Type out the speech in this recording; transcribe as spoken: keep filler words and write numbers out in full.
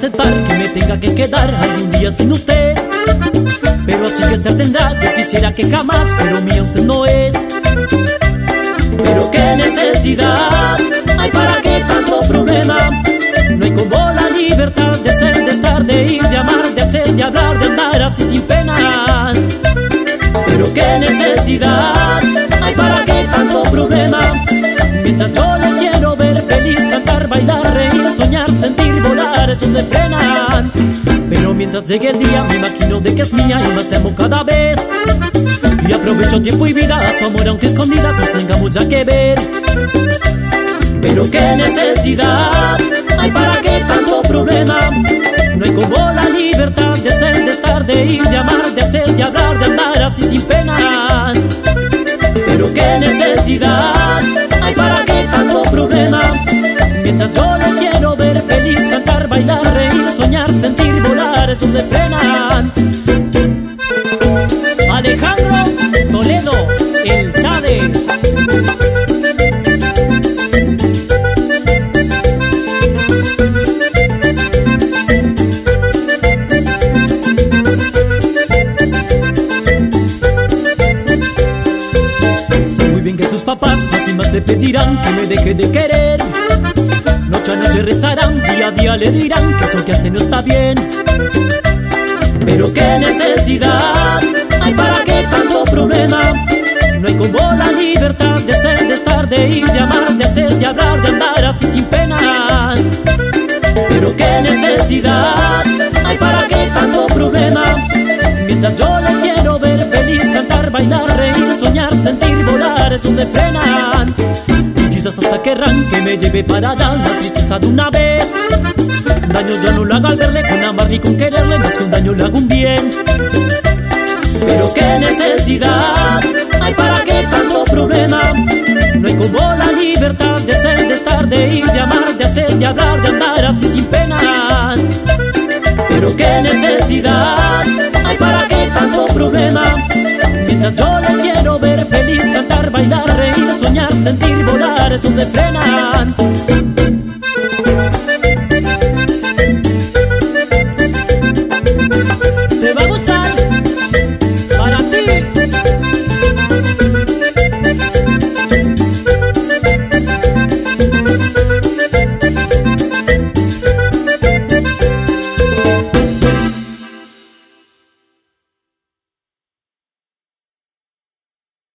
aceptar que me tenga que quedar algún día sin usted, pero así que se tendrá. Yo quisiera que jamás, pero mía usted no es. Pero qué necesidad hay, para qué tanto problema. No hay como la libertad de ser, de estar, de ir, de amar, de hacer, de hablar, de andar así sin penas. Pero qué necesidad hay, para qué tanto problema. Mientras yo le quiero ver feliz, cantar, bailar, reír, soñar, sentir, volar, esos me frenan. Pero mientras llegue el día me imagino de que es mía y más te amo cada vez. Y aprovecho tiempo y vida a su amor, aunque escondidas nos tengamos ya que ver. Pero qué necesidad hay, para qué tanto problema. No hay como la libertad de ser, de estar, de ir, de amar, de hacer, de hablar, de andar así sin penas. Pero qué necesidad hay, para qué tanto problema. Mientras yo le quiero ver feliz, cantar, bailar, reír, soñar, sentir, volar, esos me frenan. Alejandro Toledo, el Tade. Sé muy bien que sus papás más y más le pedirán que me deje de querer. Noche a noche rezarán, día a día le dirán que eso que hace no está bien. Pero qué necesidad hay, para qué tanto problema. No hay como la libertad de ser, de estar, de ir, de amar, de hacer, de hablar, de andar así sin penas. Pero qué necesidad hay, para qué tanto problema. Mientras yo le quiero ver feliz, cantar, bailar, reír, soñar, sentir, volar, esos me frenan. Y quizás hasta querrán que me lleve para allá la tristeza de una vez. Daño ya no lo haga al verle, con amar ni con quererle, más que un daño le hago un bien. Pero qué necesidad hay, para qué tanto problema. No hay como la libertad de ser, de estar, de ir, de amar, de hacer, de hablar, de andar así sin penas. Pero qué necesidad hay, para qué tanto problema. Mientras yo le quiero ver feliz, cantar, bailar, reír, soñar, sentir, volar, esos me frenan.